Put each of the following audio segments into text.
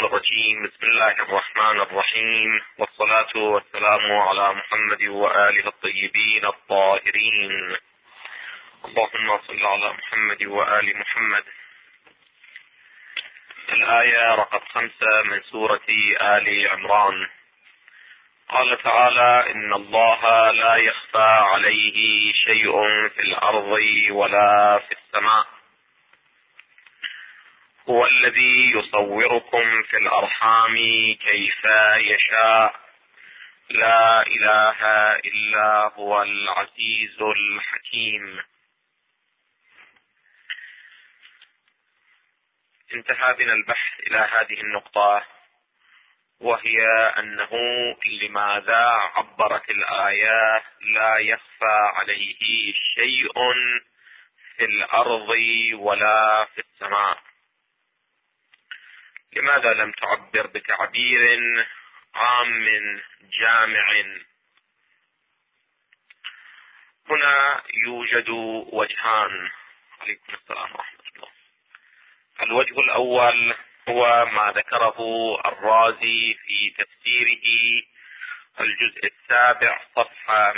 الرجيم. بسم الله الرحمن الرحيم، والصلاة والسلام على محمد وآله الطيبين الطاهرين. اللهم صل على محمد وآل محمد. الآية رقم 5 من سورة آل عمران. قال تعالى: إن الله لا يخفى عليه شيء في الأرض ولا في السماء، هو الذي يصوركم في الأرحام كيف يشاء، لا إله إلا هو العزيز الحكيم. انتهى بنا البحث إلى هذه النقطة، وهي أنه لماذا عبرت الآية لا يخفى عليه شيء في الأرض ولا في السماء؟ لماذا لم تعبر بتعبير عام جامع؟ هنا يوجد وجهان. عليكم السلام ورحمة الله. الوجه الأول هو ما ذكره الرازي في تفسيره الجزء 7 صفحة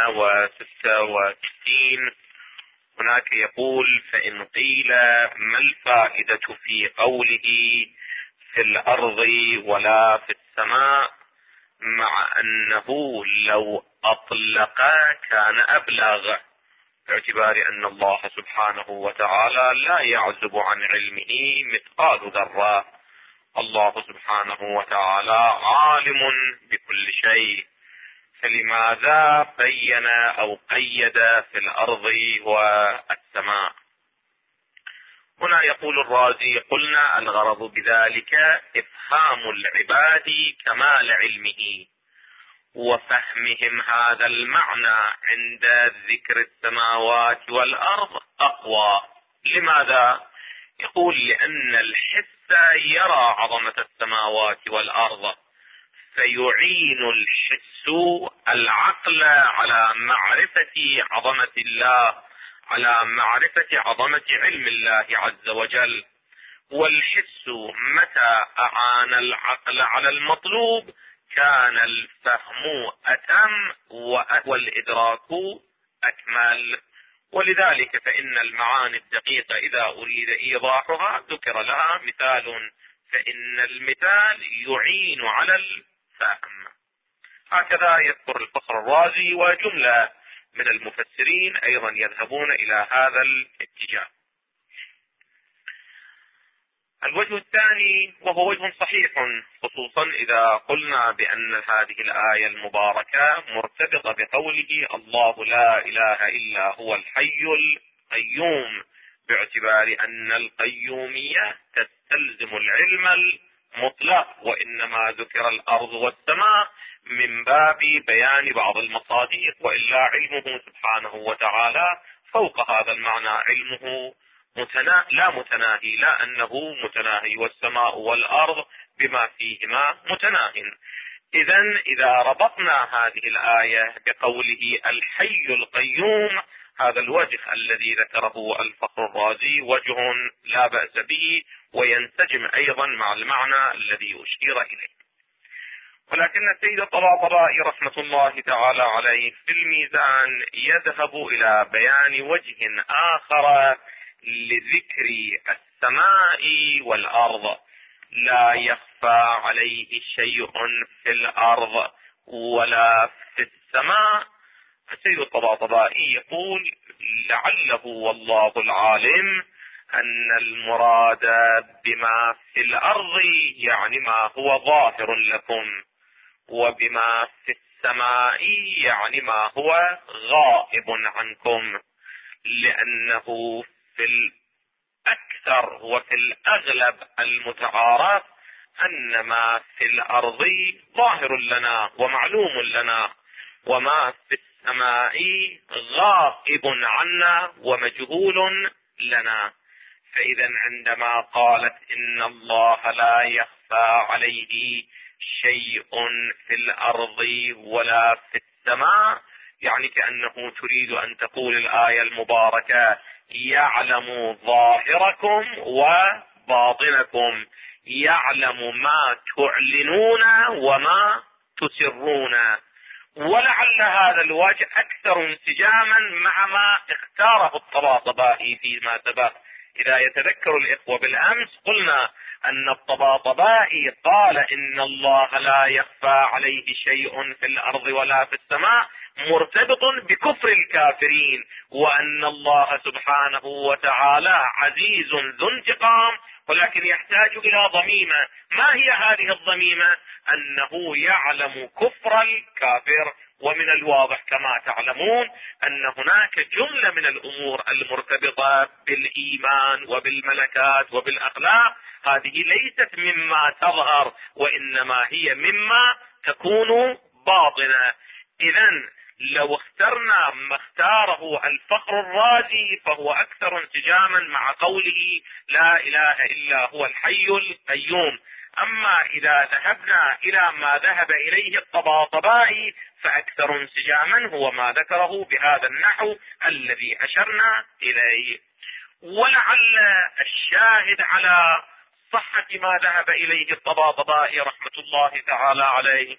166. هناك يقول: فإن قيل ما الفائدة في قوله في الأرض ولا في السماء، مع أنه لو أطلق كان أبلغ، باعتبار أن الله سبحانه وتعالى لا يعزب عن علمه مثقال ذرة. الله سبحانه وتعالى عالم بكل شيء، فلماذا بين أو قيد في الأرض والسماء؟ هنا يقول الرازي: قلنا الغرض بذلك إفهام العباد كمال علمه وفهمهم هذا المعنى عند ذكر السماوات والأرض أقوى. لماذا؟ يقول: لأن الحس يرى عظمة السماوات والأرض، فيعين الحس العقل على معرفة عظمة الله، على معرفة عظمة علم الله عز وجل. والحس متى أعان العقل على المطلوب كان الفهم أتم والإدراك أكمل. ولذلك فإن المعاني الدقيقة إذا أريد إيضاحها ذكر لها مثال، فإن المثال يعين على الفهم. هكذا يذكر الفخر الرازي، وجملة من المفسرين أيضا يذهبون إلى هذا الاتجاه. الوجه الثاني وهو وجه صحيح، خصوصا إذا قلنا بأن هذه الآية المباركة مرتبطة بقوله الله لا إله إلا هو الحي القيوم، باعتبار أن القيومية تستلزم العلم المطلق، وإنما ذكر الأرض والسماء من باب بيان بعض المصادق، وإلا علمه سبحانه وتعالى فوق هذا المعنى. علمه لا متناهي، لا أنه متناهي، والسماء والأرض بما فيهما متناهٍ. إذا ربطنا هذه الآية بقوله الحي القيوم، هذا الوجه الذي ذكره الفخر الرازي وجه لا بأس به، وينسجم أيضا مع المعنى الذي أشير إليه. ولكن السيد الطباطبائي رحمة الله تعالى عليه في الميزان يذهب إلى بيان وجه آخر لذكر السماء والأرض. لا يخفى عليه شيء في الأرض ولا في السماء. السيد الطباطبائي يقول: لعله والله العالم أن المراد بما في الأرض يعني ما هو ظاهر لكم، وبما في السماء يعني ما هو غائب عنكم، لأنه في الأكثر وفي الأغلب المتعارف أن ما في الأرض ظاهر لنا ومعلوم لنا، وما في السماء غائب عنا ومجهول لنا. فإذا عندما قالت إن الله لا يخفى عليه شيء في الأرض ولا في السماء، يعني كأنه تريد أن تقول الآية المباركة: يعلم ظاهركم وباطنكم، يعلم ما تعلنون وما تسرون. ولعل هذا الوجه أكثر انسجاما مع ما اختاره الطباطبائي فيما سبق. إذا يتذكر الإخوة بالأمس قلنا أن الطباطبائي قال إن الله لا يخفى عليه شيء في الأرض ولا في السماء، مرتبط بكفر الكافرين، وأن الله سبحانه وتعالى عزيز ذو انتقام، ولكن يحتاج إلى ضميمة. ما هي هذه الضميمة؟ أنه يعلم كفر الكافر. ومن الواضح كما تعلمون أن هناك جملة من الأمور المرتبطة بالإيمان وبالملكات وبالأخلاق، هذه ليست مما تظهر، وإنما هي مما تكون باطنة. إذن لو اخترنا ما اختاره الفخر الرازي فهو أكثر انسجاما مع قوله لا إله إلا هو الحي القيوم. أما إذا ذهبنا إلى ما ذهب إليه الطباطبائي فأكثر انسجاما هو ما ذكره بهذا النحو الذي أشرنا إليه. ولعل الشاهد على صحة ما ذهب إليه الطباطبائي رحمة الله تعالى عليه،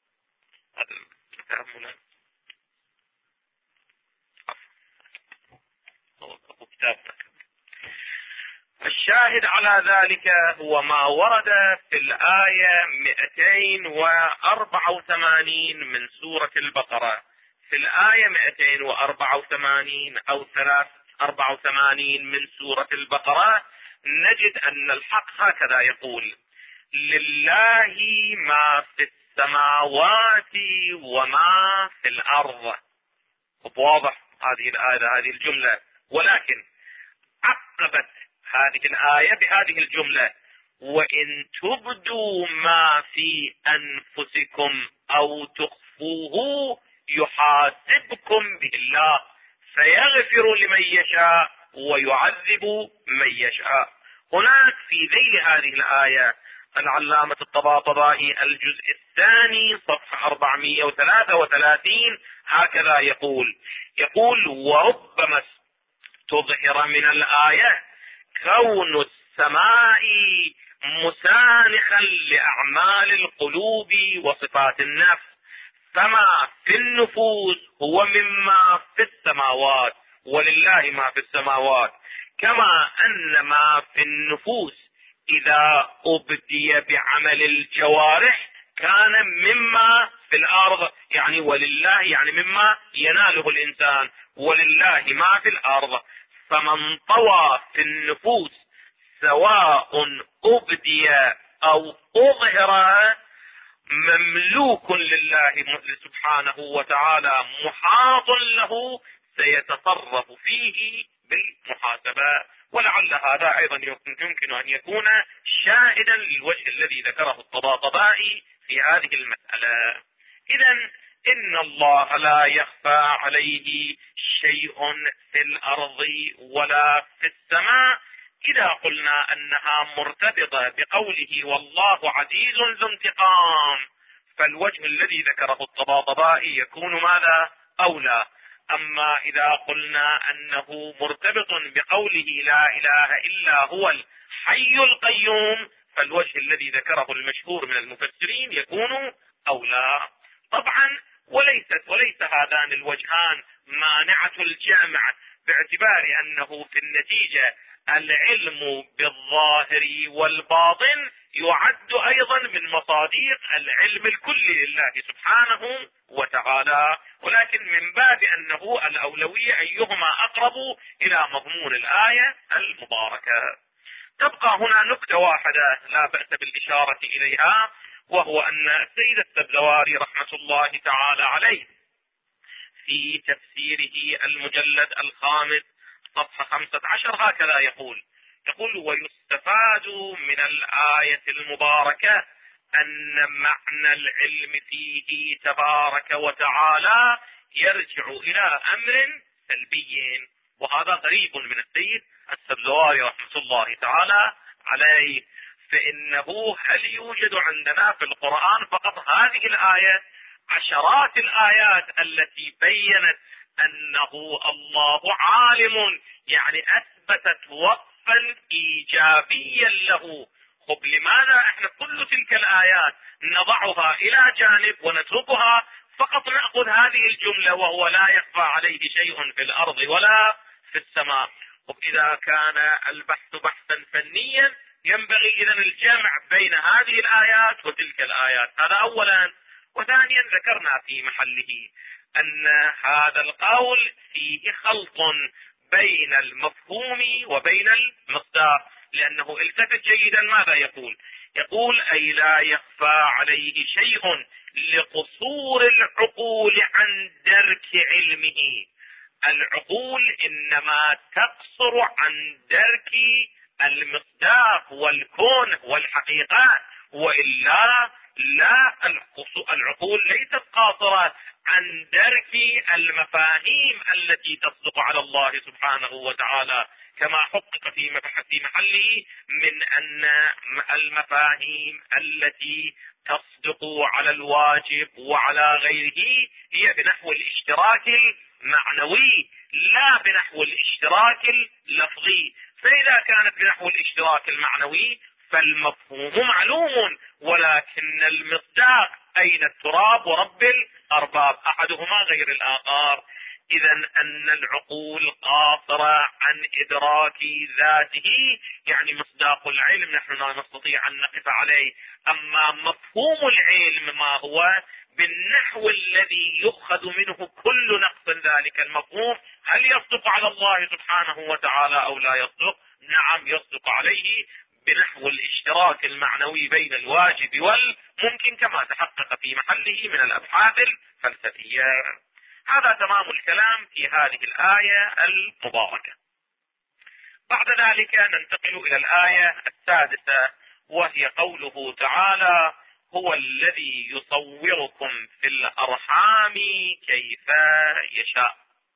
الشاهد على ذلك هو ما ورد في الآية 284 من سورة البقرة. في الآية 284 أو 384 من سورة البقرة نجد أن الحق هكذا يقول: لله ما في السماوات وما في الأرض. واضح هذه الآية هذه الجملة، ولكن عقبت هذه الآية بهذه الجملة: وإن تبدوا ما في أنفسكم أو تخفوه يحاسبكم به الله فيغفر لمن يشاء ويعذب من يشاء. هناك في ذيل هذه الآية العلامة الطباطبائي الجزء الثاني صفحة 433 هكذا يقول: وربما تظهر من الآية كون السماء مسانخا لأعمال القلوب وصفات النفس، فما في النفوس هو مما في السماوات، ولله ما في السماوات، كما أن ما في النفوس إذا أبدي بعمل الجوارح كان مما في الأرض، يعني ولله يعني مما يناله الإنسان، ولله ما في الأرض. فمن طوى في النفوس سواء أبدي أو أظهر مملوك لله سبحانه وتعالى محاط له سيتصرف فيه بالمحاسبة. ولعل هذا أيضا يمكن أن يكون شاهدا للوجه الذي ذكره الطباطبائي في هذه المسألة. إذن إن الله لا يخفى عليه شيء في الأرض ولا في السماء. إذا قلنا أنها مرتبطة بقوله والله عزيز ذو انتقام، فالوجه الذي ذكره الطباطبائي يكون ماذا؟ أولى. أما إذا قلنا أنه مرتبط بقوله لا إله إلا هو الحي القيوم، فالوجه الذي ذكره المشهور من المفسرين يكون أولى. طبعا وليس هذان الوجهان مانعة الجمع، باعتبار أنه في النتيجة العلم بالظاهر والباطن يعد أيضا من مصادر العلم الكلي لله سبحانه وتعالى، ولكن من باب أنه الأولوية أيهما أقرب إلى مضمون الآية المباركة. تبقى هنا نكتة واحدة لا بأس بالإشارة إليها، وهو أن السيد السبزواري رحمة الله تعالى عليه في تفسيره المجلد الخامس صفحة 15 هكذا يقول: ويستفاد من الآية المباركة أن معنى العلم فيه تبارك وتعالى يرجع إلى أمر سلبي. وهذا غريب من السيد السبزواري رحمة الله تعالى عليه، فإنه هل يوجد عندنا في القرآن فقط هذه الآية؟ عشرات الآيات التي بيّنت أنه الله عالم، يعني أثبتت وصفا إيجابيا له، طب لماذا احنا كل تلك الآيات نضعها إلى جانب ونتركها فقط نأخذ هذه الجملة وهو لا يخفى عليه شيء في الأرض ولا في السماء؟ وإذا كان البحث بحثا فنيا ينبغي إذن الجمع بين هذه الآيات وتلك الآيات. هذا أولا. وثانيا ذكرنا في محله أن هذا القول فيه خلط بين المفهوم وبين المصداق، لأنه التفت جيدا ماذا يقول؟ يقول أي لا يخفى عليه شيء لقصور العقول عن درك علمه. العقول إنما تقصر عن درك المصداق والكون والحقيقات، وإلا لا، العقول ليست قاصرة عن درك المفاهيم التي تصدق على الله سبحانه وتعالى، كما حقق في محله من أن المفاهيم التي تصدق على الواجب وعلى غيره هي بنحو الاشتراك المعنوي لا بنحو الاشتراك اللفظي. فإذا كانت بنحو الاشتراك المعنوي فالمفهوم معلوم، ولكن المصداق أين التراب ورب الأرباب، أحدهما غير الآخر. إذا أن العقول قاصرة عن إدراك ذاته، يعني مصداق العلم نحن لا نستطيع أن نقف عليه. أما مفهوم العلم ما هو بالنحو الذي يؤخذ منه كل نقص ذلك المفهوم، هل يصدق على الله سبحانه وتعالى أو لا يصدق؟ نعم يصدق عليه بنحو الاشتراك المعنوي بين الواجب والممكن، كما تحقق في محله من الأبحاث الفلسفية. هذا تمام الكلام في هذه الآية المباركة. بعد ذلك ننتقل إلى الآية السادسة، وهي قوله تعالى: هو الذي يصوركم في الأرحام كيف يشاء.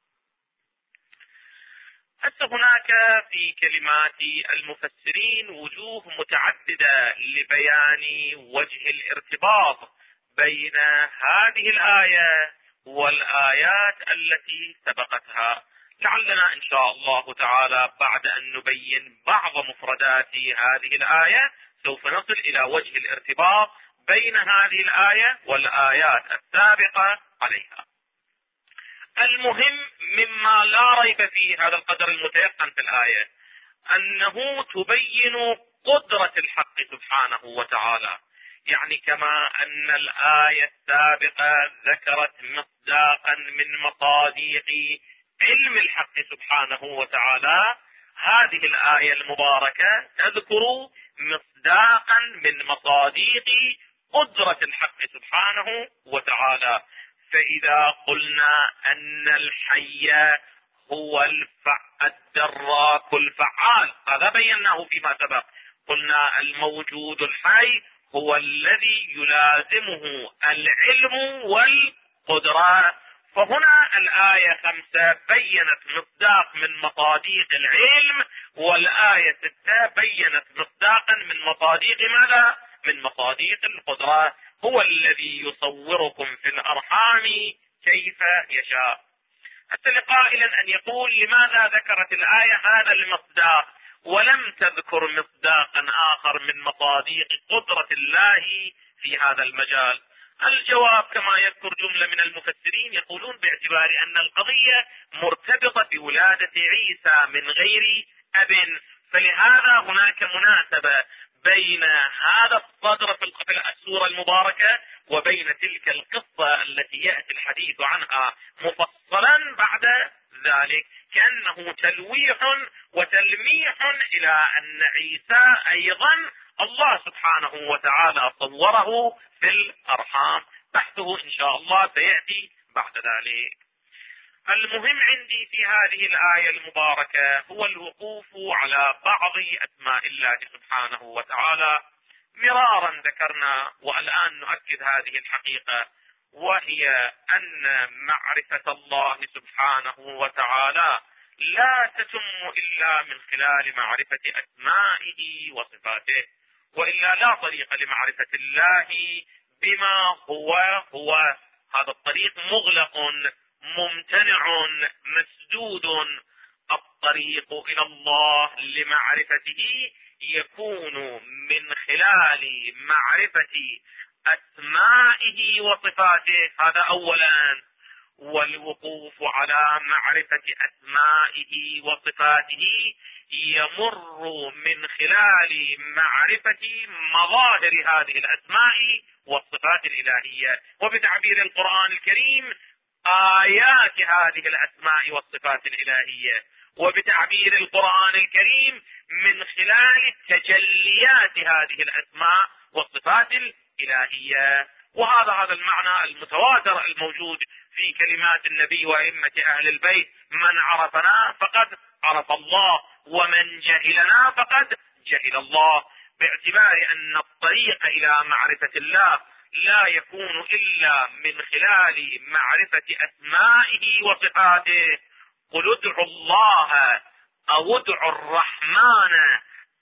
حتى هناك في كلمات المفسرين وجوه متعددة لبيان وجه الارتباط بين هذه الآية والآيات التي سبقتها. لعلنا إن شاء الله تعالى بعد أن نبين بعض مفردات هذه الآية سوف نصل إلى وجه الارتباط بين هذه الآية والآيات السابقة عليها. المهم مما لا ريب فيه هذا القدر المتيقن في الآية أنه تبين قدرة الحق سبحانه وتعالى. يعني كما أن الآية السابقة ذكرت مصداقا من مصاديق علم الحق سبحانه وتعالى، هذه الآية المباركة تذكر مصداقا من مصاديق قدرة الحق سبحانه وتعالى. فإذا قلنا أن الحي هو الدراك الفعال، هذا بيناه فيما سبق، قلنا الموجود الحي هو الذي يلازمه العلم والقدرة. فهنا الآية 5 بينت مصداق من مصاديق العلم، والآية 6 بينت مصداقا من مصاديق ماذا؟ من مصاديق القدرة. هو الذي يصوركم في الأرحام كيف يشاء. حتى لقائل أن يقول لماذا ذكرت الآية هذا المصداق ولم تذكر مصداقا آخر من مصاديق قدرة الله في هذا المجال؟ الجواب كما يذكر جملة من المفسرين يقولون باعتبار أن القضية مرتبطة بولادة عيسى من غير أب، فلهذا هناك مناسبة بين هذا الصدر في السورة المباركة وبين تلك القصة التي يأتي الحديث عنها مفصلا بعد ذلك، كأنه تلويح وتلميح إلى أن عيسى أيضا الله سبحانه وتعالى صوره في الأرحام. بحثه إن شاء الله سيأتي بعد ذلك. المهم عندي في هذه الآية المباركة هو الوقوف على بعض أسماء الله سبحانه وتعالى. مرارا ذكرنا والآن نؤكد هذه الحقيقة، وهي أن معرفة الله سبحانه وتعالى لا تتم إلا من خلال معرفة أسمائه وصفاته، وإلا لا طريق لمعرفة الله بما هو. هذا الطريق مغلق ممتنع مسدود. الطريق إلى الله لمعرفته يكون من خلال معرفة أسمائه وصفاته، هذا أولا. والوقوف على معرفة أسمائه وصفاته يمر من خلال معرفة مظاهر هذه الأسماء والصفات الإلهية، وبتعبير القرآن الكريم آيات هذه الأسماء والصفات الإلهية، وبتعبير القرآن الكريم من خلال تجليات هذه الأسماء والصفات الإلهية. وهذا المعنى المتواتر الموجود في كلمات النبي وأئمة أهل البيت: من عرفنا فقد عرف الله، ومن جهلنا فقد جهل الله، باعتبار أن الطريق إلى معرفة الله لا يكون إلا من خلال معرفة أسمائه وصفاته. قل ادعوا الله أو ادعوا الرحمن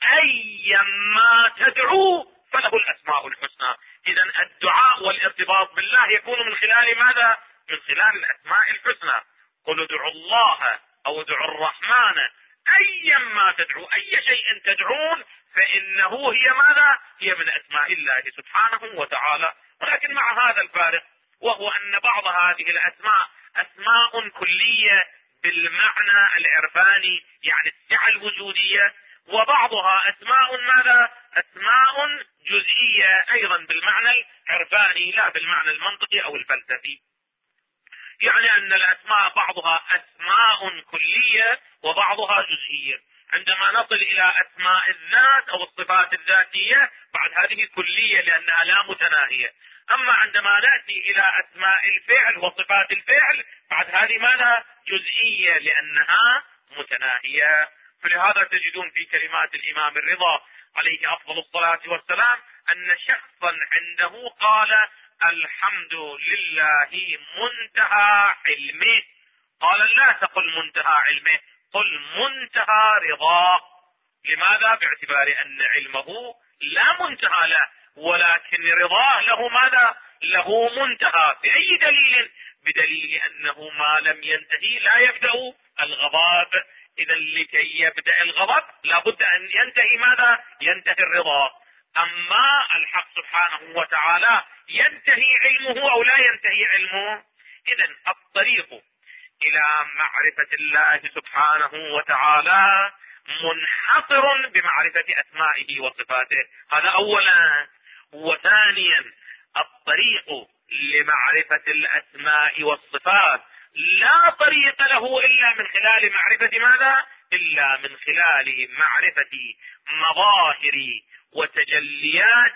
أيما تدعوا فله الأسماء الحسنى. إذا الدعاء والارتباط بالله يكون من خلال ماذا؟ من خلال الأسماء الحسنى. قل ادعوا الله أو ادعوا الرحمن أيما تدعوا، أي شيء تدعون فإنه هي ماذا؟ هي من أسماء الله سبحانه وتعالى. ولكن مع هذا الفارق، وهو أن بعض هذه الأسماء أسماء كلية بالمعنى العرفاني، يعني السعة الوجودية، وبعضها أسماء ماذا؟ أسماء جزئية أيضا بالمعنى العرفاني لا بالمعنى المنطقي أو الفلسفي. يعني أن الأسماء بعضها أسماء كلية وبعضها جزئية. عندما نصل إلى أسماء الذات أو الصفات الذاتية بعد هذه كلية لأنها لا متناهية. أما عندما نأتي إلى أسماء الفعل وصفات الفعل بعد هذه ماذا؟ جزئية لأنها متناهية. فلهذا تجدون في كلمات الإمام الرضا عليه أفضل الصلاة والسلام أن شخصا عنده قال: الحمد لله منتهى علمه. قال: لا تقل منتهى علمه، قل منتهى رضاه. لماذا؟ باعتبار أن علمه لا منتهى له، ولكن رضاه له ماذا؟ له منتهى. بأي دليل؟ بدليل أنه ما لم ينتهي لا يبدأ الغضب. إذا لكي يبدأ الغضب لابد أن ينتهي ماذا؟ ينتهي الرضا. أما الحق سبحانه وتعالى ينتهي علمه أو لا ينتهي علمه؟ إذا الطريق إلى معرفة الله سبحانه وتعالى منحصر بمعرفة أسمائه وصفاته، هذا أولا. وثانيا الطريق لمعرفة الأسماء والصفات لا طريق له إلا من خلال معرفة ماذا؟ إلا من خلال معرفة مظاهر وتجليات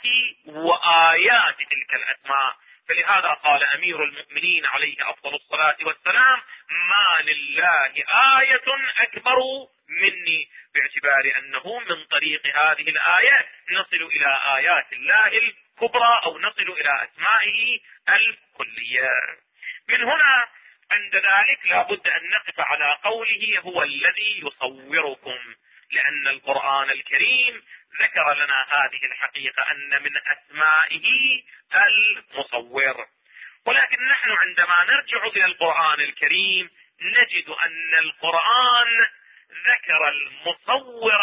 وآيات تلك الأسماء. فلهذا قال أمير المؤمنين عليه أفضل الصلاة والسلام: ما لله آية أكبر مني، باعتبار أنه من طريق هذه الآية نصل إلى آيات الله الكبرى أو نصل إلى أسمائه الكلية. من هنا عند ذلك لا بد أن نقف على قوله: هو الذي يصوركم، لأن القرآن الكريم ذكر لنا هذه الحقيقة أن من أسمائه المصور. ولكن نحن عندما نرجع إلى القرآن الكريم نجد أن القرآن ذكر المصور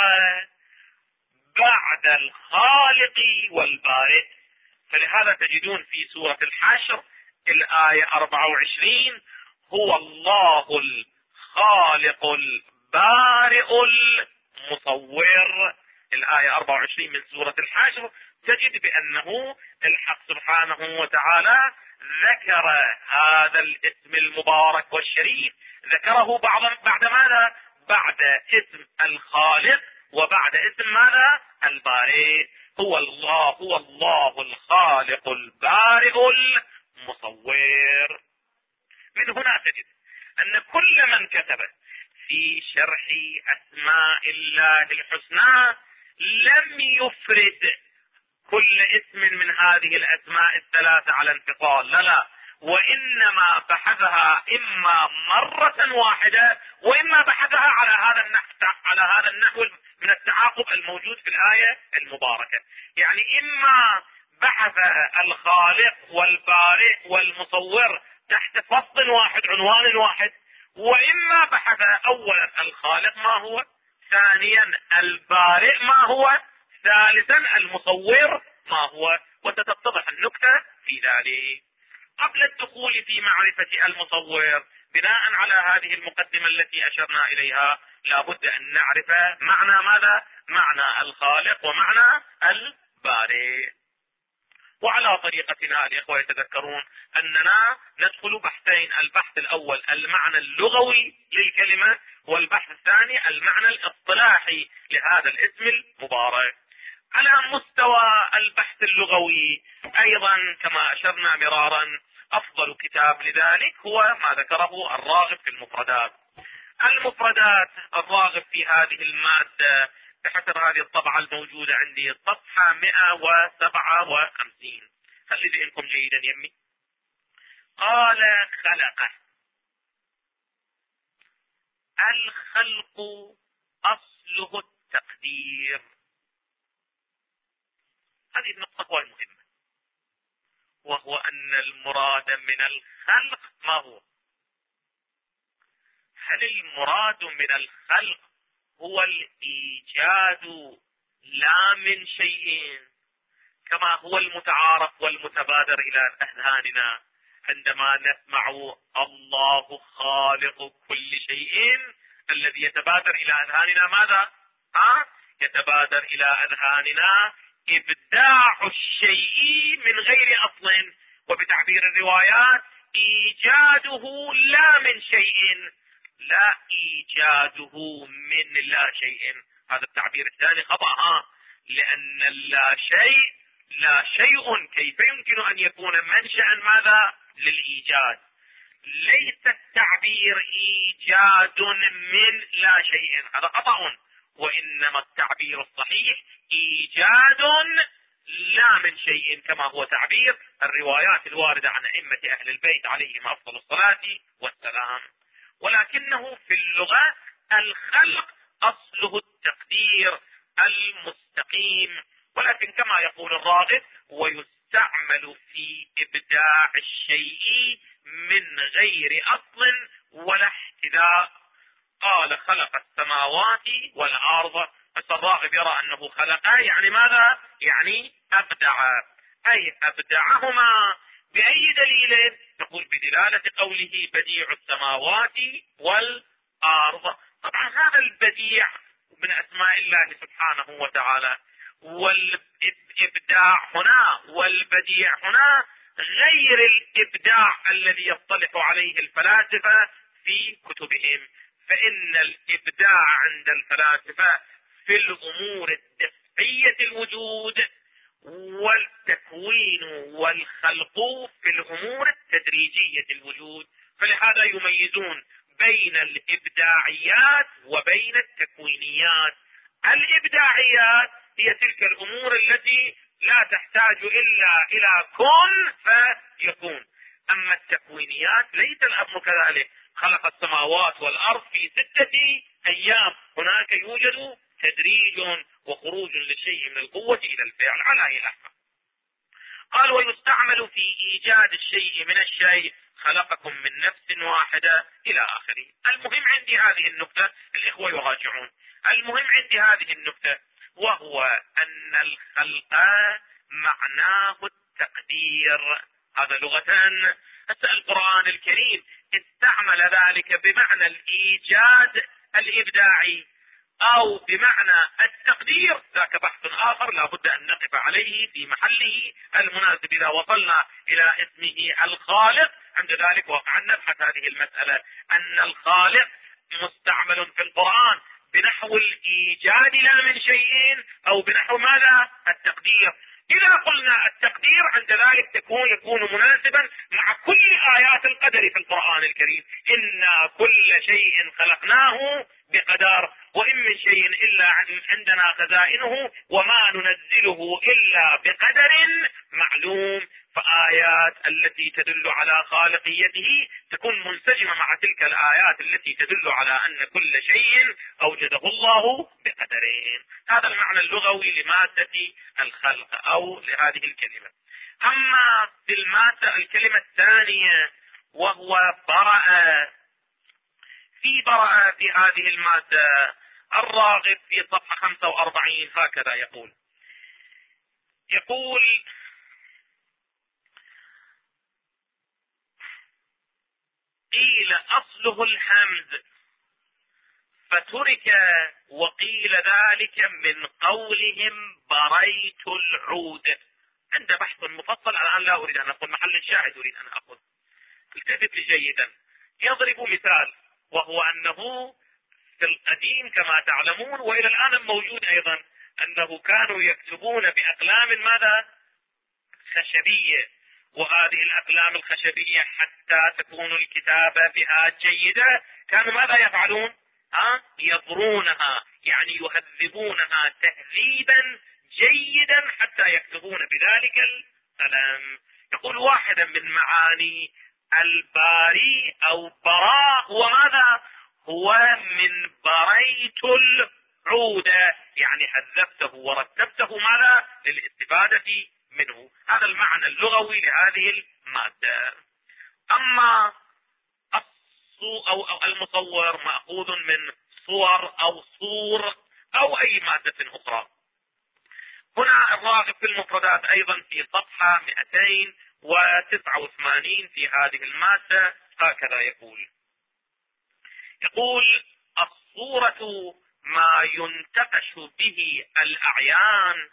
بعد الخالق والبارئ. فلهذا تجدون في سورة الحشر الآية 24: هو الله الخالق البارئ المصور. الآية 24 من سورة الحشر تجد بأنه الحق سبحانه وتعالى ذكر هذا الاسم المبارك والشريف، ذكره بعد ماذا؟ بعد اسم الخالق وبعد اسم ماذا؟ البارئ. هو الله الخالق البارئ المصور. من هنا تجد أن كل من كتب في شرح أسماء الله الحسنى لم يفرد كل اسم من هذه الأسماء الثلاثة على انفصال، لا، وإنما بحثها إما مرة واحدة وإما بحثها على هذا النحو من التعاقب الموجود في الآية المباركة. يعني إما بحث الخالق والبارئ والمصور تحت فصل واحد عنوان واحد، وإما بحث أولا الخالق ما هو، ثانيا البارئ ما هو، ثالثا المصور ما هو، وستتضح النكتة في ذلك. قبل الدخول في معرفة المصور، بناء على هذه المقدمة التي أشرنا إليها، لابد أن نعرف معنى ماذا؟ معنى الخالق ومعنى البارئ. وعلى طريقتنا الإخوة يتذكرون أننا ندخل بحثين: البحث الأول المعنى اللغوي للكلمة، والبحث الثاني المعنى الاصطلاحي لهذا الاسم المبارك. على مستوى البحث اللغوي أيضا كما أشرنا مرارا، أفضل كتاب لذلك هو ما ذكره الراغب في المفردات. المفردات الراغب في هذه المادة بحسب هذه الطبعة الموجودة عندي صفحة 157. خلي ذهنكم جيدا يمي. قال خلقه. الخلق أصله التقدير. هذه النقطة هو المهمة، وهو أن المراد من الخلق ما هو؟ هل المراد من الخلق هو الإيجاد لا من شيء كما هو المتعارف والمتبادر إلى أذهاننا عندما نسمع الله خالق كل شيء؟ الذي يتبادر إلى أذهاننا ماذا؟ يتبادر إلى أذهاننا إبداع الشيء من غير أصل، وبتعبير الروايات إيجاده لا من شيء، لا إيجاده من لا شيء. هذا التعبير الثاني خطأ، لأن لا شيء كيف يمكن أن يكون منشأ ماذا؟ للإيجاد. ليس التعبير إيجاد من لا شيء، هذا خطأ، وإنما التعبير الصحيح إيجاد لا من شيء كما هو تعبير الروايات الواردة عن أئمة أهل البيت عليهم أفضل الصلاة والسلام. ولكنه في اللغة الخلق أصله التقدير المستقيم، ولكن كما يقول الراغب ويستعمل في إبداع الشيء من غير أصل ولا احتذاء. قال خلق السماوات والأرض، بس الراغب يرى أنه خلق يعني ماذا؟ يعني أبدع، أي أبدعهما. بأي دليل؟ نقول بدلالة قوله بديع السماوات والأرض. طبعا هذا البديع من أسماء الله سبحانه وتعالى، والإبداع هنا والبديع هنا غير الإبداع الذي يصطلح عليه الفلاسفة في كتبهم. فإن الإبداع عند الفلاسفة في الأمور الدفعية الوجود، والتكوين والخلق في الأمور التدريجية الوجود. فلهذا يميزون بين الإبداعيات وبين التكوينيات. الإبداعيات هي تلك الأمور التي لا تحتاج إلا إلى كن فيكون، أما التكوينيات ليس الأمر كذلك. خلق السماوات والأرض في 6 أيام، هناك يوجد تدريج وخروج للشيء من القوة إلى الفعل على أي لحظة. قال ويستعمل في إيجاد الشيء من الشيء، خلقكم من نفس واحدة إلى آخره. المهم عندي هذه النقطة، الإخوة يراجعون، المهم عندي هذه النقطة، وهو أن الخلق معناه التقدير. هذا لغة. القرآن الكريم استعمل ذلك بمعنى الإيجاد الإبداعي أو بمعنى التقدير، ذاك بحث آخر لا بد أن نقف عليه في محله المناسب إذا وصلنا إلى اسمه الخالق. عند ذلك وقع نبحث هذه المسألة، أن الخالق مستعمل في القرآن بنحو الإيجاد لا من شيء، أو بنحو ماذا؟ التقدير. إذا قلنا التقدير عند ذلك يكون مناسبا مع كل آيات القدر في القرآن الكريم. إنا كل شيء خلقناه بقدر، وإن من شيء إلا عندنا خزائنه وما ننزله إلا بقدر معلوم. فآيات التي تدل على خالقيته تكون منسجمة مع تلك الآيات التي تدل على أن كل شيء أوجده الله بقدرين. هذا المعنى اللغوي لمادة الخلق أو لهذه الكلمة. أما في المادة الكلمة الثانية وهو برأ، في برأ في هذه المادة الراغب في صفحة 45 هكذا يقول: يقول: قيل أصله الحمد فترك، وقيل ذلك من قولهم بريت العود. عند بحث مفصل، الآن لا أريد أن أقول محل الشاهد، أريد أن أقول. التفت لي جيدا. يضرب مثال، وهو أنه في القديم كما تعلمون وإلى الآن موجود أيضا، أنه كانوا يكتبون بأقلام ماذا؟ خشبية. وهذه الأقلام الخشبية حتى تكون الكتابة بها جيدة كانوا ماذا يفعلون؟ يضرونها، يعني يهذبونها تهذيبا جيدا حتى يكتبون بذلك القلم. يقول: واحدا من معاني الباري أو براء هو ماذا؟ هو من بريت العودة، يعني هذبته ورتبته ماذا؟ للاستفادة منه. هذا المعنى اللغوي لهذه المادة. أما أو المصور مأخوذ من صور أو صور أو أي مادة أخرى. هنا الراغب في المفردات أيضا في صفحة 289 في هذه المادة هكذا يقول: الصورة ما ينتقش به الأعيان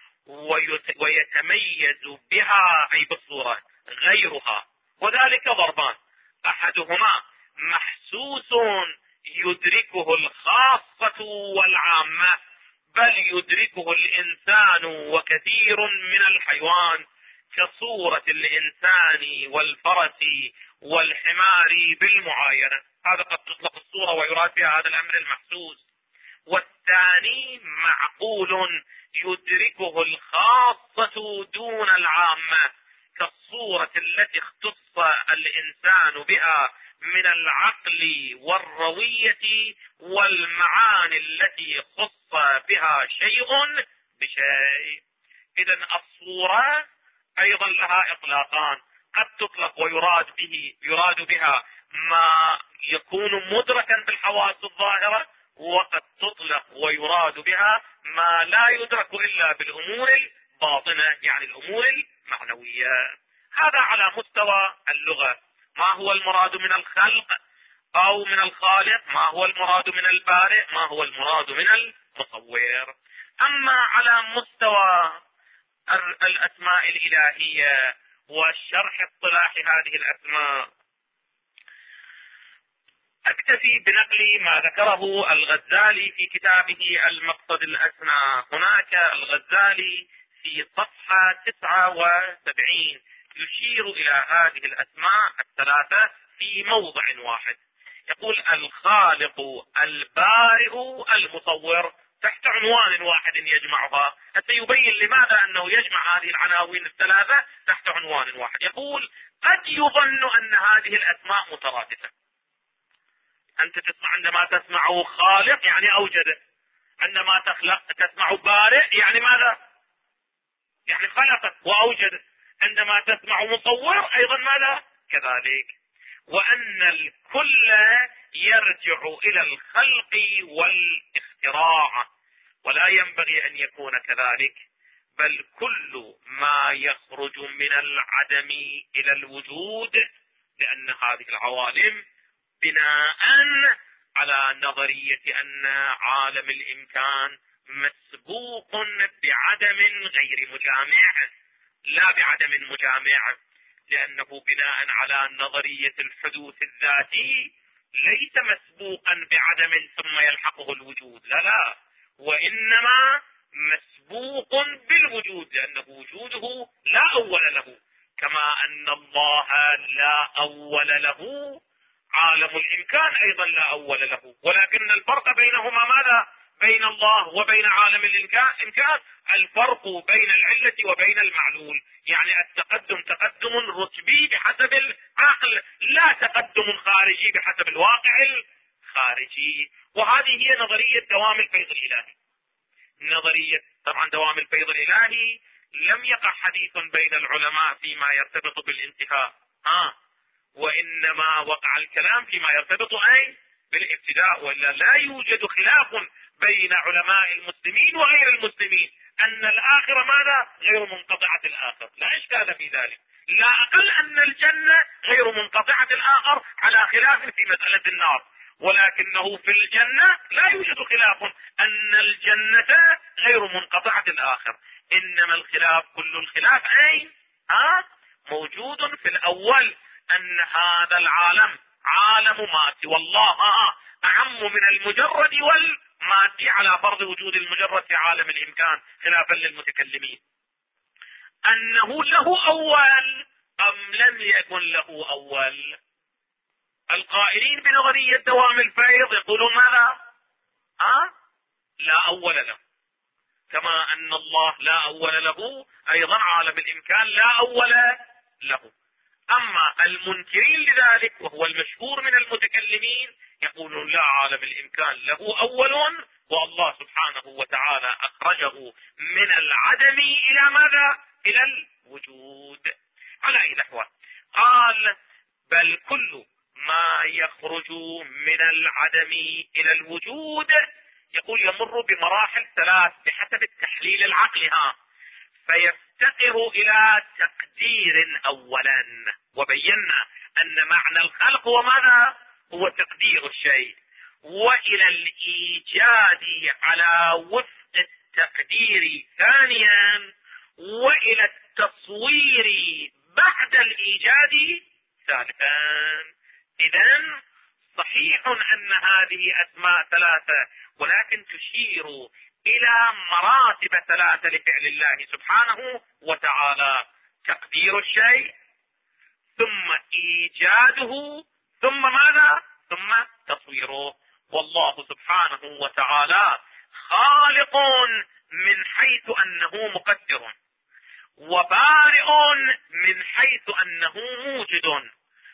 ويتميز بها، أي بالصورة، غيرها، وذلك ضربان: أحدهما محسوس يدركه الخاصة والعامة، بل يدركه الإنسان وكثير من الحيوان، كصورة الإنسان والفرس والحمار بالمعاينة. هذا قد تطلق الصورة ويراد بها هذا الأمر المحسوس. والثاني معقول يدركه الخاصة دون العامة، كالصورة التي اختص الإنسان بها من العقل والروية والمعاني التي خص بها شيء بشيء. إذن الصورة أيضا لها إطلاقان: قد تطلق يراد بها ما يكون مدركا بالحواس الظاهرة، وقد تطلق ويراد بها ما لا يدرك إلا بالأمور الباطنة، يعني الأمور المعنوية. هذا على مستوى اللغة. ما هو المراد من الخلق أو من الخالق؟ ما هو المراد من البارئ؟ ما هو المراد من المصور؟ أما على مستوى الأسماء الإلهية والشرح اصطلاحي هذه الأسماء، أكتفي بنقل ما ذكره الغزالي في كتابه المقصد الأسنى. هناك الغزالي في صفحة 79 يشير إلى هذه الأسماء الثلاثة في موضع واحد. يقول: الخالق، البارئ، المصور، تحت عنوان واحد يجمعها. سيبين لماذا أنه يجمع هذه العناوين الثلاثة تحت عنوان واحد. يقول: قد يظن أن هذه الأسماء مترادفة. أنت تسمع، عندما تسمع خالق يعني أوجد، عندما تسمع بارئ يعني ماذا؟ يعني خلق وأوجد. عندما تسمع مصور أيضا ماذا؟ كذلك. وأن الكل يرجع إلى الخلق والاختراع، ولا ينبغي أن يكون كذلك، بل كل ما يخرج من العدم إلى الوجود، لأن هذه العوالم بناء على نظرية أن عالم الإمكان مسبوق بعدم غير مجامع، لا بعدم مجامع، لأنه بناء على نظرية الحدوث الذاتي ليس مسبوقا بعدم ثم يلحقه الوجود، لا، وإنما مسبوق بالوجود، لأنه وجوده لا أول له، كما أن الله لا أول له، عالم الإمكان أيضا لا أول له. ولكن الفرق بينهما ماذا؟ بين الله وبين عالم الإمكان الفرق بين العلة وبين المعلول، يعني التقدم تقدم رتبي بحسب العقل، لا تقدم خارجي بحسب الواقع الخارجي. وهذه هي نظرية دوام الفيض الإلهي. نظرية طبعا دوام الفيض الإلهي لم يقع حديث بين العلماء فيما يرتبط بالانتهاء، وإنما وقع الكلام فيما يرتبط أي بالابتداء، ولا لا يوجد خلاف بين علماء المسلمين وغير المسلمين أن الآخرة ماذا؟ غير منقطعة الآخر، لا إشكال في ذلك. لا أقل أن الجنة غير منقطعة الآخر على خلاف في مسألة النار، ولكنه في الجنة لا يوجد خلاف أن الجنة غير منقطعة الآخر، إنما الخلاف كل الخلاف أين؟ موجود في الأول، أن هذا العالم عالم مادي، والله أعم من المجرد والمادي على فرض وجود المجرد في عالم الإمكان خلافا للمتكلمين، أنه له أول أم لم يكن له أول. القائلين بنظرية دوام الفيض يقولون ماذا؟ لا أول له، كما أن الله لا أول له، أيضا عالم الإمكان لا أول له. أما المنكرين لذلك وهو المشهور من المتكلمين يقولون لا، عالم الإمكان له أول، والله سبحانه وتعالى أخرجه من العدم إلى ماذا؟ إلى الوجود. على أي نحو؟ قال بل كل ما يخرج من العدم إلى الوجود يقول يمر بمراحل ثلاث بحسب التحليل العقلي، فيفتقر إلى تقدير أولا، وبينا أن معنى الخلق هو ماذا؟ هو تقدير الشيء، وإلى الإيجاد على وفق التقدير ثانيا، وإلى التصوير بعد الإيجاد ثالثا. إذن صحيح أن هذه أسماء ثلاثة، ولكن تشير إلى مراتب ثلاثة لفعل الله سبحانه وتعالى: تقدير الشيء، ثم إيجاده، ثم ماذا؟ ثم تصويره. والله سبحانه وتعالى خالق من حيث أنه مقدر، وبارئ من حيث أنه موجد،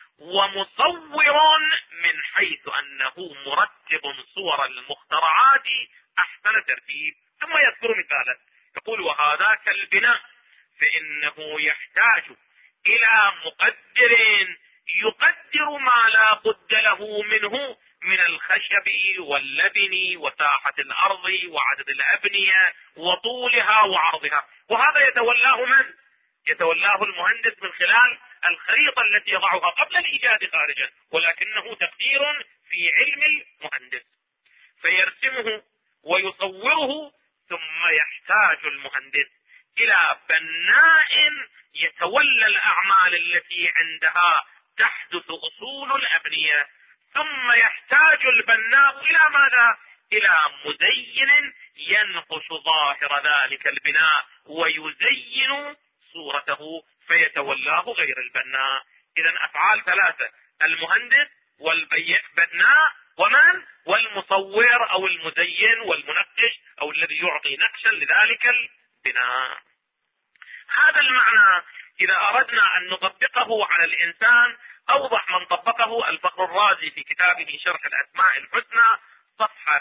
ومصور من حيث أنه مرتب صور المخترعات أحسن ترتيب. ثم يذكر مثالا يقول: وهذا كالبناء، فإنه يحتاج إلى مقدر يقدر ما لا بد له منه من الخشب واللبن وساحة الأرض وعدد الأبنية وطولها وعرضها، وهذا يتولاه من؟ يتولاه المهندس من خلال الخريطة التي يضعها قبل الإيجاد خارجا، ولكنه تقدير في علم المهندس، فيرسمه ويصوره. ثم يحتاج المهندس إلى بناء يتولى الأعمال التي عندها تحدث أصول الأبنية، ثم يحتاج البناء إلى ماذا؟ إلى مزين ينقش ظاهر ذلك البناء ويزين صورته، فيتولاه غير البناء. إذن أفعال ثلاثة: المهندس والبناء ومن؟ والمصور أو المزين والمنقش أو الذي يعطي نقشا لذلك البناء. هذا المعنى إذا أردنا أن نطبقه على الإنسان أوضح من طبقه الفخر الرازي في كتابه شرح الأسماء الحسنى صفحة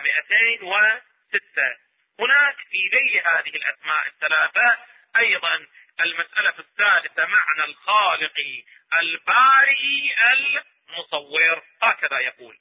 206. هناك في ذيل هذه الأسماء الثلاثة أيضا المسألة الثالثة: معنى الخالق البارئ المصور. هكذا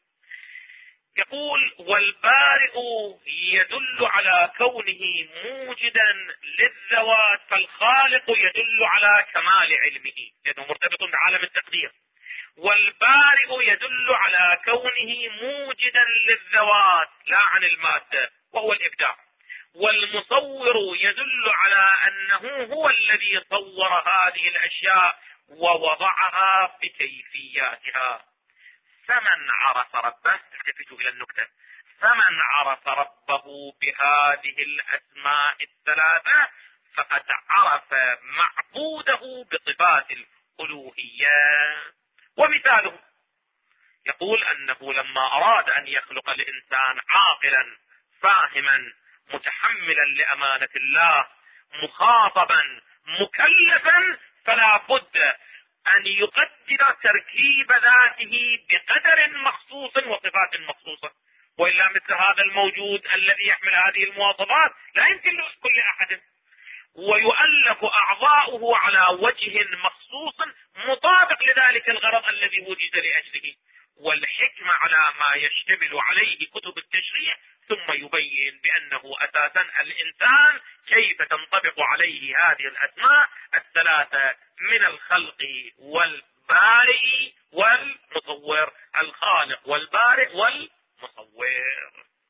يقول: والبارئ يدل على كونه موجدا للذوات، فالخالق يدل على كمال علمه لأنه مرتبط بعالم التقدير، والبارئ يدل على كونه موجدا للذوات لا عن المادة وهو الإبداع، والمصور يدل على أنه هو الذي صور هذه الأشياء ووضعها بكيفياتها. فمن عرف ربه، التفت إلى النكتة، فمن عرف ربه بهذه الأسماء الثلاثة فقد عرف معبوده بصفات الألوهية. ومثاله يقول أنه لما أراد أن يخلق الإنسان عاقلا فاهما متحملا لأمانة الله مخاطبا مكلفا، فلا بد أن يقدر تركيب ذاته بقدر مخصوص وصفات مخصوصة، وإلا مثل هذا الموجود الذي يحمل هذه المواصفات لا يمكن لكل أحد، ويؤلف أعضاؤه على وجه مخصوص مطابق لذلك الغرض الذي وجد لأجله. والحكمة على ما يشتمل عليه كتب التشريع ثم يبين بأنه أساسا الإنسان كيف تنطبق عليه هذه الأسماء الثلاثة من الخلق والبارئ والمصور، الخالق والبارئ والمصور.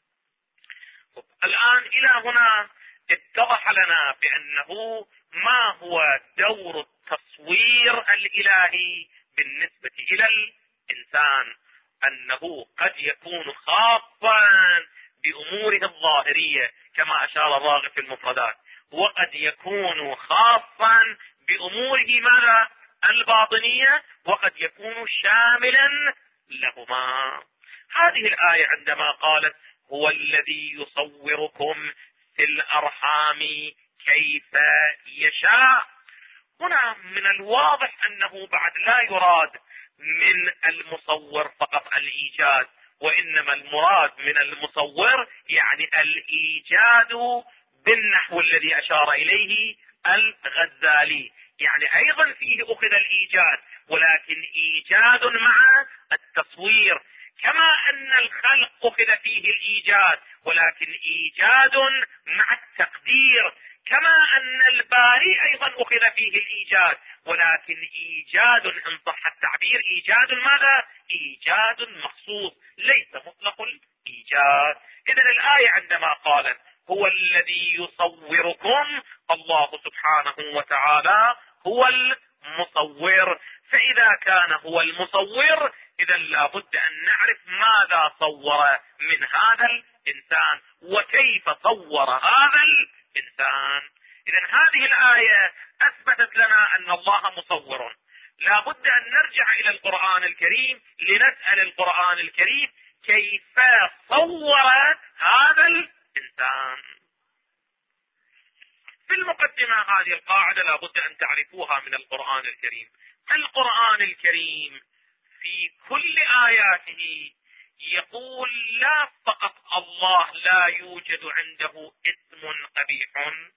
الآن إلى هنا اتضح لنا بأنه ما هو دور التصوير الإلهي بالنسبة إلى الإنسان، أنه قد يكون خاصا بأموره الظاهرية كما أشار الراغب في المفردات، وقد يكون خاصا بأموره ماذا؟ الباطنية، وقد يكون شاملا لهما. هذه الآية عندما قالت هو الذي يصوركم في الأرحام كيف يشاء، هنا من الواضح أنه بعد لا يراد من المصور فقط الإيجاد، وإنما المراد من المصور يعني الإيجاد بالنحو الذي أشار إليه الغزالي، يعني أيضا فيه أخذ الإيجاد ولكن إيجاد مع التصوير، كما أن الخلق أخذ فيه الإيجاد ولكن إيجاد مع التقدير، كما أن الباري أيضا أخذ فيه الإيجاد ولكن إيجاد إن صح التعبير إيجاد ماذا؟ إيجاد مخصوص ليس مطلق الإيجاد. إذن الآية عندما قالت هو الذي يصوركم، الله سبحانه وتعالى هو المصور، فإذا كان هو المصور إذا لابد أن نعرف ماذا صور من هذا الإنسان وكيف صور هذا الإنسان. إذا هذه الآية أثبتت لنا أن الله مصور. لابد أن نرجع إلى القرآن الكريم لنسأل القرآن الكريم كيف صور هذا الإنسان. في المقدمة هذه القاعدة لابد أن تعرفوها من القرآن الكريم. القرآن الكريم في كل آياته يقول لا فقط الله لا يوجد عنده اسم قبيح،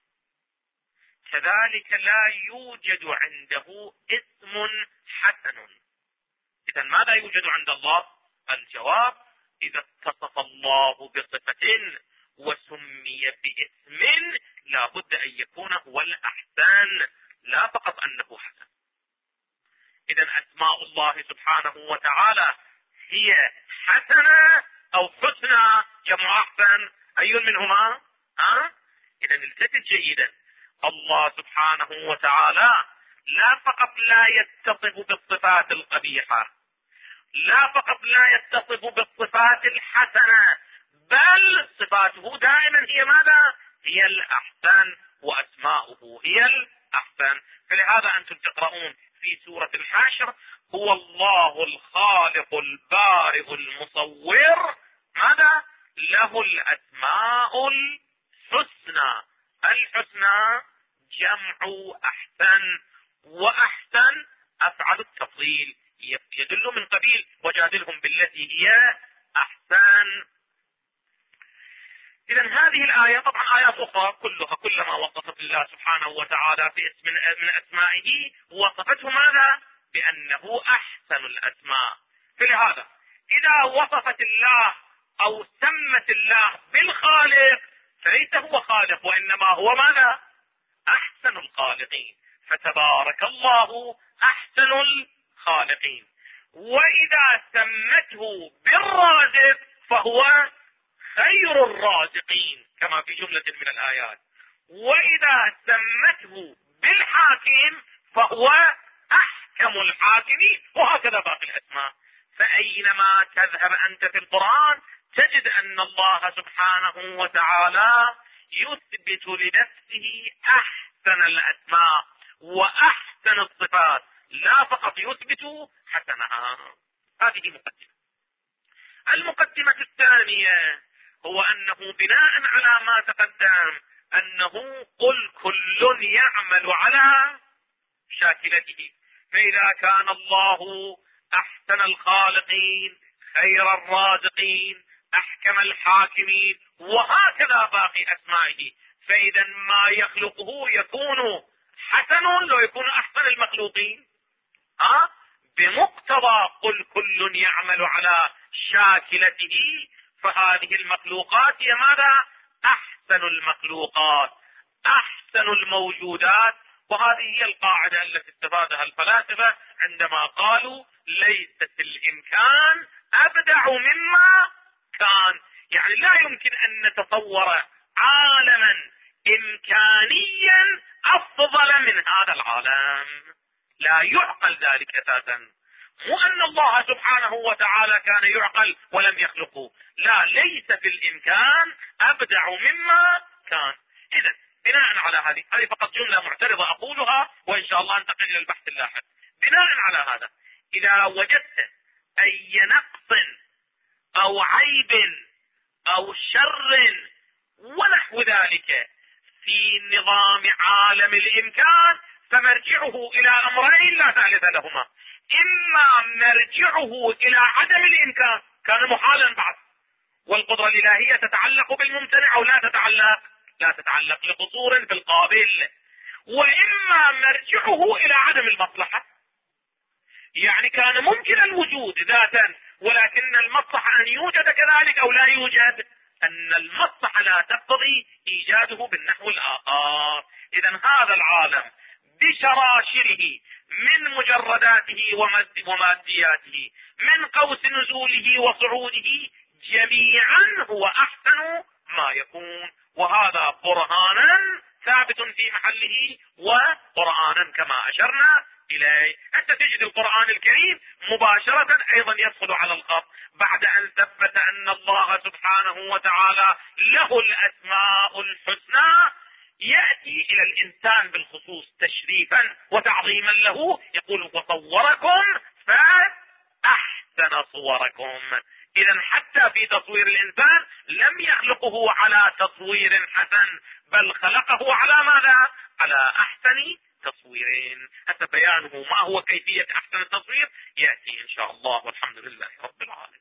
كذلك لا يوجد عنده اسم حسن. إذا ماذا يوجد عند الله؟ الجواب إذا اتصف الله بصفة وسمي باسم لابد أن يكون هو الأحسن، لا فقط أنه حسن. إذا أسماء الله سبحانه وتعالى هي حسنة أو حسنى جمع أحسن، أي منهما؟ إذا التفت جيدا، الله سبحانه وتعالى لا فقط لا يتصف بالصفات القبيحة، لا فقط لا يتصف بالصفات الحسنة، بل صفاته دائما هي ماذا؟ هي الأحسن، وأسماؤه هي الأحسن. فلهذا أنتم تقرؤون في سورة الحشر هو الله الخالق البارئ المصور، ماذا؟ له الأسماء الحسنى. الحسنى جمع أحسن، وأحسن أفعل التفضيل يدل من قبيل وجادلهم بالتي هي أحسن. إذن هذه الآية طبعا آيات أخرى كلما وصفت الله سبحانه وتعالى في اسم من أسمائه وصفته ماذا؟ بأنه أحسن الأسماء. فلهذا إذا وصفت الله أو سمت الله بالخالق فليس هو خالق وإنما هو ماذا؟ أحسن الخالقين، فتبارك الله أحسن الخالقين. وإذا سمته بالرازق فهو خير الرازقين كما في جملة من الآيات، وإذا سمته بالحاكم فهو أحكم الحاكمين، وهكذا باقي الأسماء. فأينما تذهب أنت في القرآن تجد أن الله سبحانه وتعالى يثبت لنفسه أحسن الأسماء وأحسن الصفات، لا فقط يثبت حسنها. هذه مقدمة. المقدمة الثانية هو أنه بناء على ما تقدم أنه قل كل يعمل على شاكلته، فإذا كان الله أحسن الخالقين خير الرازقين أحكم الحاكمين وهكذا باقي أسمائه، فإذا ما يخلقه يكون حسن ويكون أحسن المخلوقين بمقتضى قل كل يعمل على شاكلته. فهذه المخلوقات هي ماذا؟ احسن المخلوقات، احسن الموجودات. وهذه هي القاعدة التي استفادها الفلاسفة عندما قالوا ليس في الامكان ابدع مما كان. يعني لا يمكن ان نتصور عالما امكانيا افضل من هذا العالم، لا يعقل ذلك اساسا. مو ان الله سبحانه وتعالى كان يعقل ولم يخلقه، لا، ليس في الامكان ابدع مما كان. اذا بناء على هذه فقط جملة معترضة اقولها، وان شاء الله انتقل الى البحث اللاحق. بناء على هذا، اذا وجدت اي نقص او عيب او شر ونحو ذلك في نظام عالم الامكان، فمرجعه الى امرين لا ثالث لهما. اما مرجعه الى عدم الامكان، كان محالا بعد، والقدرة الالهية تتعلق بالممتنع او لا تتعلق؟ لا تتعلق، لقصور في القابل. واما مرجعه الى عدم المصلحة، يعني كان ممكن الوجود ذاتا ولكن المصلحة ان يوجد كذلك او لا يوجد، ان المصلحة لا تقتضي ايجاده بالنحو الاخر. اذا هذا العالم بشراشره من مجرداته ومادياته، من قوس نزوله وصعوده، جميعا هو احسن ما يكون. وهذا قرآنا ثابت في محله وقرآنا كما اشرنا اليه. حتى تجد القرآن الكريم مباشرة ايضا يدخل على الخط بعد ان ثبت ان الله سبحانه وتعالى له الاسماء الحسنى، يأتي الى الانسان بالخصوص تشريفا وتعظيما له، يقول وصوركم فاحسن صوركم. اذا حتى في تصوير الانسان لم يخلقه على تصوير حسن، بل خلقه على ماذا؟ على احسن تصويرين. حتى بيانه ما هو كيفية احسن التصوير يأتي ان شاء الله، والحمد لله رب العالمين.